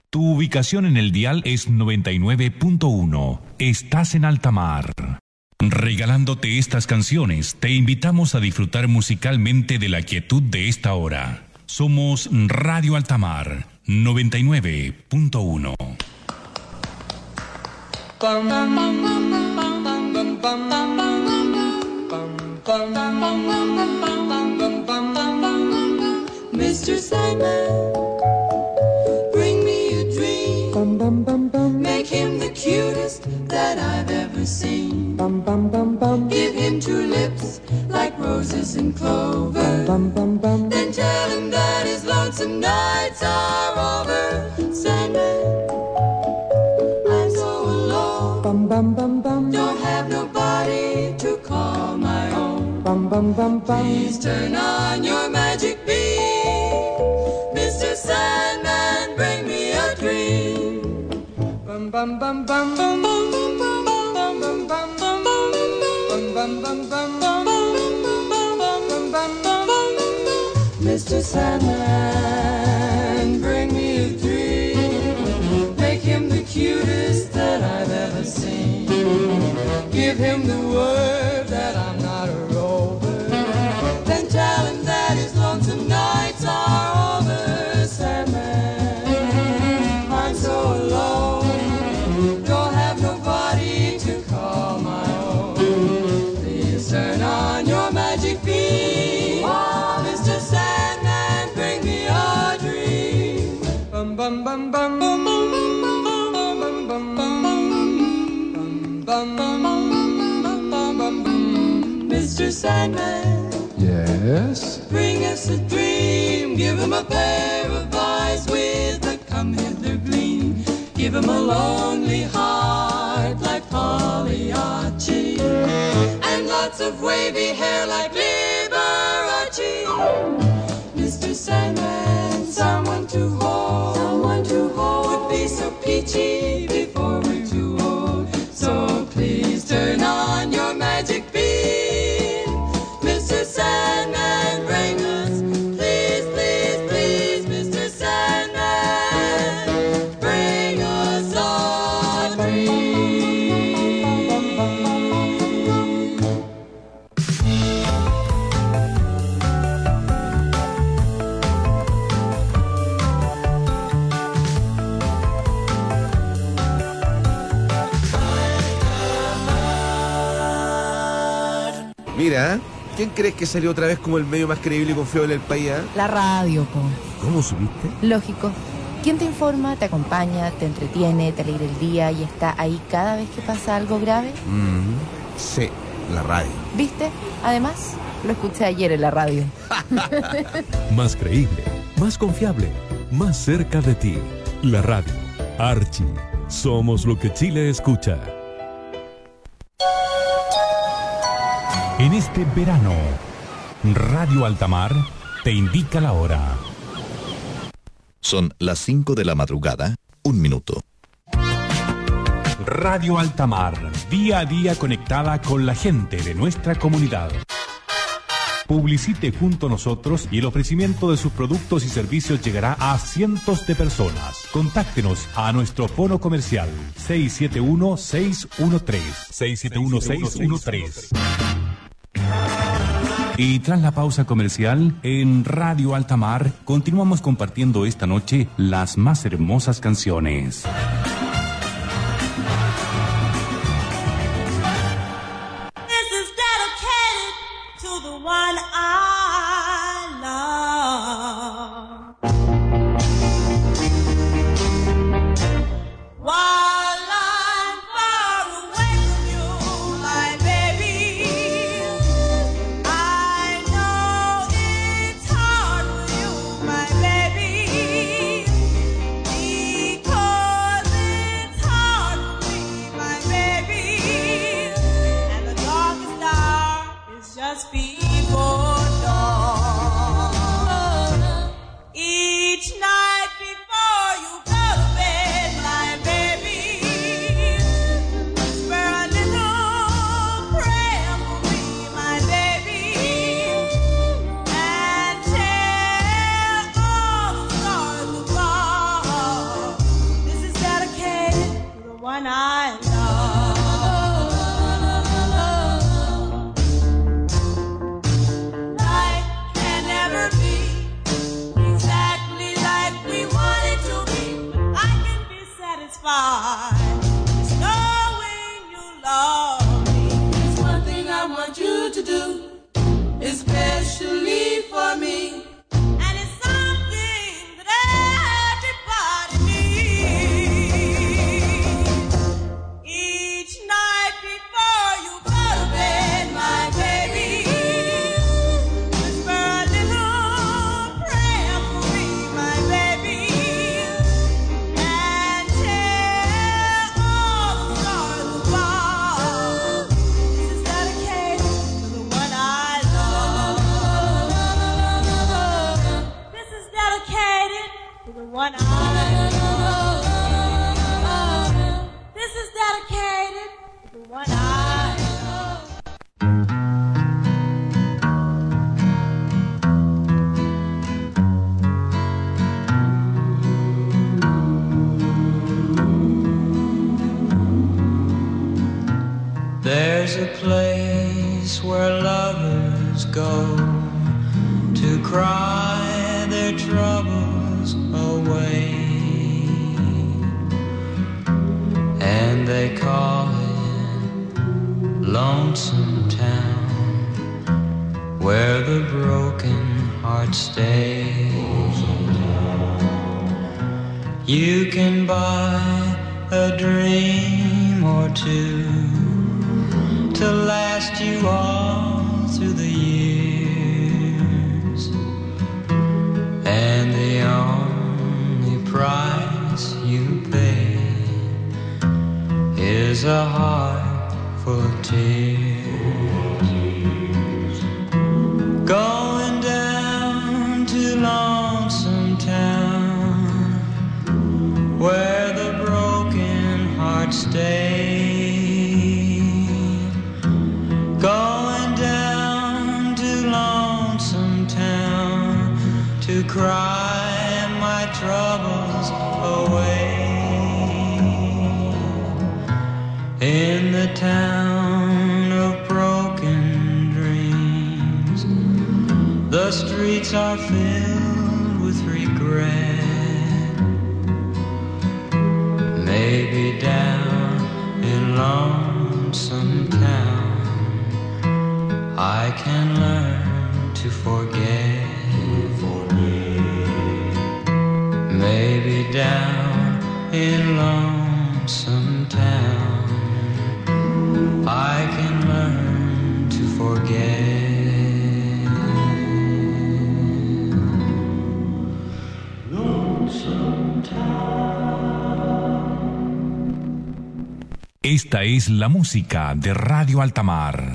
Tu ubicación en el dial es 99.1. Estás en alta mar. Regalándote estas canciones, te invitamos a disfrutar musicalmente de la quietud de esta hora. Somos Radio Altamar 99.1. Mr. Sandman, bring me a dream. Make him the cutest that I've ever seen. Give him two lips like roses and clover. Then tell him that his lonesome nights are over. Sandman, I'm so alone. Don't have nobody to call my own. Please turn on your magic beam. Mr. Sandman, bring me a dream. Mr. Sandman, bring me a dream. Make him the cutest that I've ever seen. Give him the word that I'm not a rover. Then tell him that his lonesome nights are over. Sandman, I'm so alone. Don't have nobody to call my own. Please turn on your magic beam. Oh, Mr. Sandman, bring me a dream. Bum bum bum bum bum bum bum bum bum. Mr. Sandman, yes? Bring us a dream. Give him a pair of eyes with a come hither gleam. Give him a lonely heart like Pagliacci, and lots of wavy hair like Liberace. Mr. Sandman, someone to hold, would be so peachy before we're too old. So please turn on your magic beam. Mr. Sandman, bring us, please, please, please, Mr. Sandman, bring us a dream. Mira, ¿quién crees que salió otra vez como el medio más creíble y confiable del país? La radio, po. ¿Cómo supiste? Lógico. ¿Quién te informa, te acompaña, te entretiene, te alegra el día y está ahí cada vez que pasa algo grave? Sí, la radio. ¿Viste? Además, lo escuché ayer en la radio. Más creíble, más confiable, más cerca de ti. La radio. Archie. Somos lo que Chile escucha. En este verano, Radio Altamar te indica la hora. Son las 5 de la madrugada, 1 minuto. Radio Altamar, día a día conectada con la gente de nuestra comunidad. Publicite junto a nosotros y el ofrecimiento de sus productos y servicios llegará a cientos de personas. Contáctenos a nuestro fono comercial 671-613. 671-613. Y tras la pausa comercial, en Radio Altamar, continuamos compartiendo esta noche las más hermosas canciones. This is dedicated to the one I love. While I'm far away from you, my baby, I know it's hard for you, my baby, because satisfied. It's knowing you love me. There's one thing I want you to do, especially for me. And it's something that everybody needs. Each night before you go to bed, my baby, whisper a little prayer for me, my baby, and tell all the stars above. This is dedicated to the one I love. This is dedicated to the one I love. This is dedicated to the one I love. There's a place where lovers go to cry their troubles away, and they call it Lonesome Town, where the broken heart stays. You can buy a dream or two to last you all through the years, and the only price you pay is a heart full of tears. Going down to Lonesome Town, where the broken heart stays. Going down to Lonesome Town to cry my troubles away. In the town of broken dreams, the streets are filled with regret. Maybe down in Lonesome Town I can learn to forget. Maybe down in Lonesome Town I can learn to forget. Lonesome Town. Esta es la música de Radio Altamar.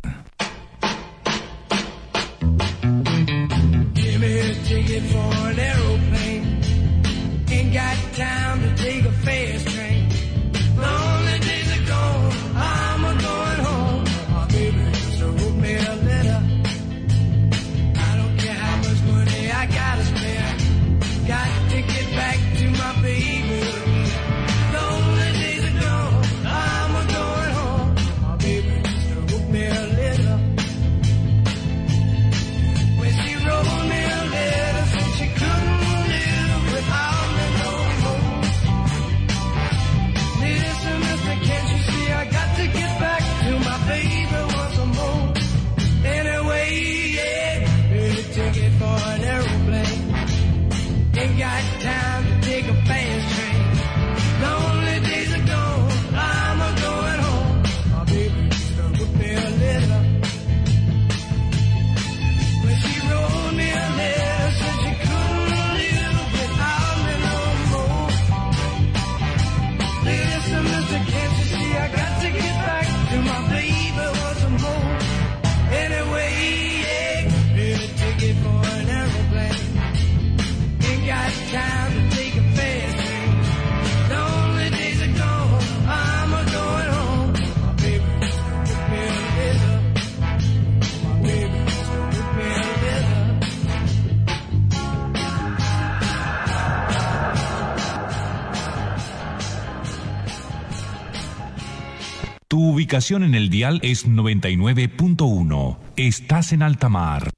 Give me a ticket for an aeroplane. Ain't got time to take a fast train. Lonely days are gone, I'm a-going home. My baby so wrote me a letter. I don't care how much money I gotta spare. Got to get back to my baby. Lonely days are gone, I'm a-going home. My baby so wrote me a letter. When she wrote me a letter, said she couldn't live without me no more. Listen, mister, can't you see I got to get back to my baby once more. Anyway, yeah, here's a ticket for an aeroplane. Ain't got time to take a fast train. Lonely days are gone, I'm a-going home. My baby still wrote me a letter. When she wrote me a letter, said she couldn't live without me no more. Listen, mister, can't you see I got to get back to my baby once more. Anyway, yeah, here's a ticket for an aeroplane. Ain't got time to take a fast train. Lonely days are gone, I'm a-going home. My baby still wrote me a letter. My baby still wrote me a letter. Tu ubicación en el dial es 99.1. Estás en Altamar.